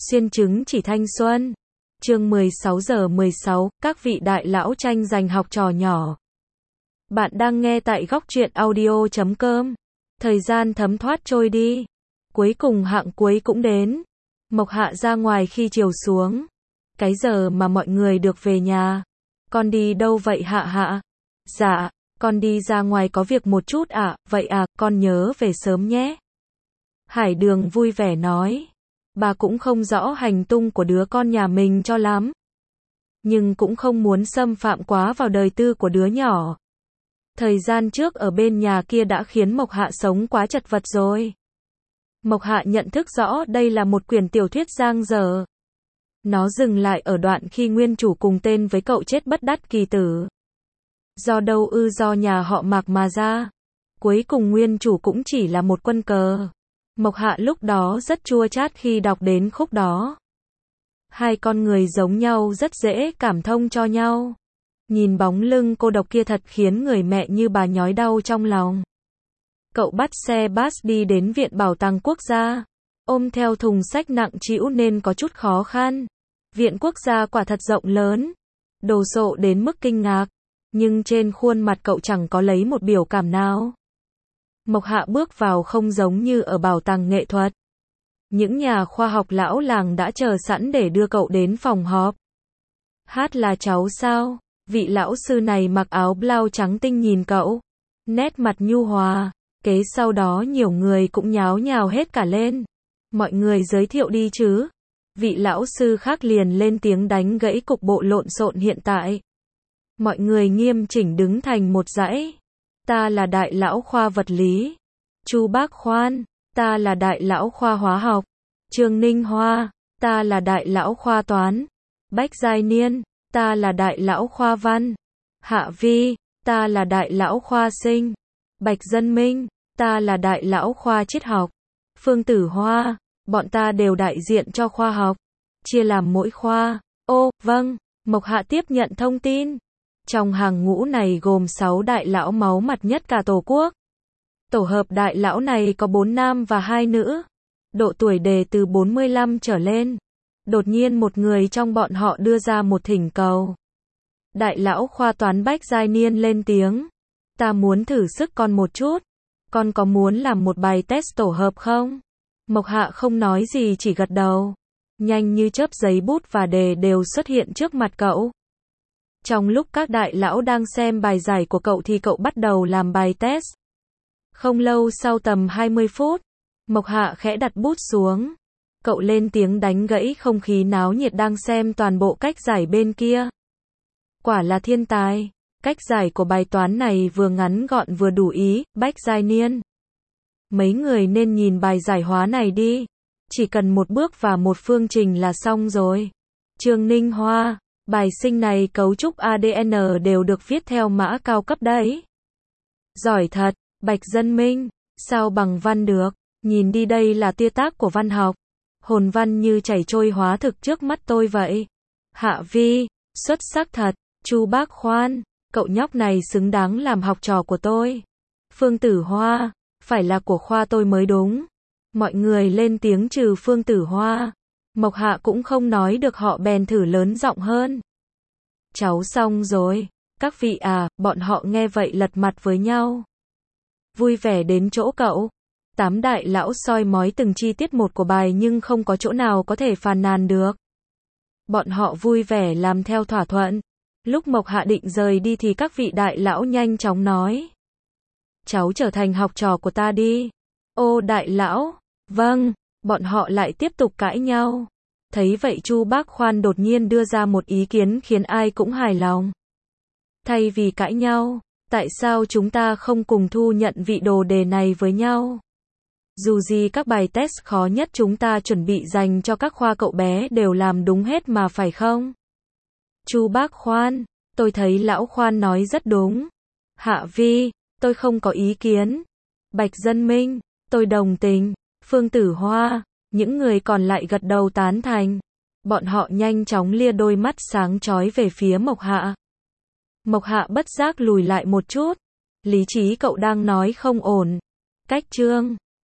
Xuyên chứng chỉ thanh xuân. Chương 16:16, các vị đại lão tranh giành học trò nhỏ. Bạn đang nghe tại góc truyện audio.com. Thời gian thấm thoát trôi đi. Cuối cùng hạng cuối cũng đến. Mộc Hạ ra ngoài khi chiều xuống. Cái giờ mà mọi người được về nhà. Con đi đâu vậy Hạ Hạ? Dạ, con đi ra ngoài có việc một chút ạ. Vậy à, con nhớ về sớm nhé. Hải Đường vui vẻ nói. Bà cũng không rõ hành tung của đứa con nhà mình cho lắm. Nhưng cũng không muốn xâm phạm quá vào đời tư của đứa nhỏ. Thời gian trước ở bên nhà kia đã khiến Mộc Hạ sống quá chật vật rồi. Mộc Hạ nhận thức rõ đây là một quyển tiểu thuyết dang dở. Nó dừng lại ở đoạn khi nguyên chủ cùng tên với cậu chết bất đắc kỳ tử. Do đâu ư, do nhà họ Mạc mà ra. Cuối cùng nguyên chủ cũng chỉ là một quân cờ. Mộc Hạ lúc đó rất chua chát khi đọc đến khúc đó. Hai con người giống nhau rất dễ cảm thông cho nhau. Nhìn bóng lưng cô độc kia thật khiến người mẹ như bà nhói đau trong lòng. Cậu bắt xe bus đi đến Viện Bảo tàng Quốc gia. Ôm theo thùng sách nặng trĩu nên có chút khó khăn. Viện Quốc gia quả thật rộng lớn. Đồ sộ đến mức kinh ngạc. Nhưng trên khuôn mặt cậu chẳng có lấy một biểu cảm nào. Mộc Hạ bước vào không giống như ở bảo tàng nghệ thuật. Những nhà khoa học lão làng đã chờ sẵn để đưa cậu đến phòng họp. Hát là cháu sao? Vị lão sư này mặc áo blau trắng tinh nhìn cậu. Nét mặt nhu hòa. Kế sau đó nhiều người cũng nháo nhào hết cả lên. Mọi người giới thiệu đi chứ. Vị lão sư khác liền lên tiếng đánh gãy cục bộ lộn xộn hiện tại. Mọi người nghiêm chỉnh đứng thành một dãy. Ta là đại lão khoa vật lý. Chu Bác Khoan. Ta là đại lão khoa hóa học. Trương Ninh Hoa. Ta là đại lão khoa toán. Bách Giai Niên. Ta là đại lão khoa văn. Hạ Vi. Ta là đại lão khoa sinh. Bạch Dân Minh. Ta là đại lão khoa triết học. Phương Tử Hoa. Bọn ta đều đại diện cho khoa học. Chia làm mỗi khoa. Ô, vâng. Mộc Hạ tiếp nhận thông tin. Trong hàng ngũ này gồm 6 đại lão máu mặt nhất cả Tổ quốc. Tổ hợp đại lão này có 4 nam và 2 nữ. Độ tuổi đề từ 45 trở lên. Đột nhiên một người trong bọn họ đưa ra một thỉnh cầu. Đại lão khoa toán Bách Giai Niên lên tiếng. Ta muốn thử sức con một chút. Con có muốn làm một bài test tổ hợp không? Mộc Hạ không nói gì chỉ gật đầu. Nhanh như chớp giấy bút và đề đều xuất hiện trước mặt cậu. Trong lúc các đại lão đang xem bài giải của cậu thì cậu bắt đầu làm bài test. Không lâu sau tầm 20 phút, Mộc Hạ khẽ đặt bút xuống. Cậu lên tiếng đánh gãy không khí náo nhiệt đang xem toàn bộ cách giải bên kia. Quả là thiên tài. Cách giải của bài toán này vừa ngắn gọn vừa đủ ý, Bách Giai Niên. Mấy người nên nhìn bài giải hóa này đi. Chỉ cần một bước và một phương trình là xong rồi. Trương Ninh Hoa. Bài sinh này cấu trúc ADN đều được viết theo mã cao cấp đấy. Giỏi thật. Bạch Dân Minh. Sao bằng văn được? Nhìn đi, đây là tia tác của văn học. Hồn văn như chảy trôi hóa thực trước mắt tôi vậy. Hạ Vi. Xuất sắc thật. Chu Bác Khoan. Cậu nhóc này xứng đáng làm học trò của tôi. Phương Tử Hoa. Phải là của khoa tôi mới đúng. Mọi người lên tiếng trừ Phương Tử Hoa. Mộc Hạ cũng không nói được họ bèn thử lớn giọng hơn. Cháu xong rồi. Các vị à, bọn họ nghe vậy lật mặt với nhau. Vui vẻ đến chỗ cậu. 8 đại lão soi mói từng chi tiết một của bài nhưng không có chỗ nào có thể phàn nàn được. Bọn họ vui vẻ làm theo thỏa thuận. Lúc Mộc Hạ định rời đi thì các vị đại lão nhanh chóng nói. Cháu trở thành học trò của ta đi. Ô đại lão. Vâng. Bọn họ lại tiếp tục cãi nhau. Thấy vậy Chu Bác Khoan đột nhiên đưa ra một ý kiến khiến ai cũng hài lòng. Thay vì cãi nhau, tại sao chúng ta không cùng thu nhận vị đồ đề này với nhau? Dù gì các bài test khó nhất chúng ta chuẩn bị dành cho các khoa cậu bé đều làm đúng hết mà phải không? Chu Bác Khoan, tôi thấy lão Khoan nói rất đúng. Hạ Vi, tôi không có ý kiến. Bạch Dân Minh, tôi đồng tình. Phương Tử Hoa, những người còn lại gật đầu tán thành. Bọn họ nhanh chóng lia đôi mắt sáng chói về phía Mộc Hạ. Mộc Hạ bất giác lùi lại một chút. Lý trí cậu đang nói không ổn. Cách chương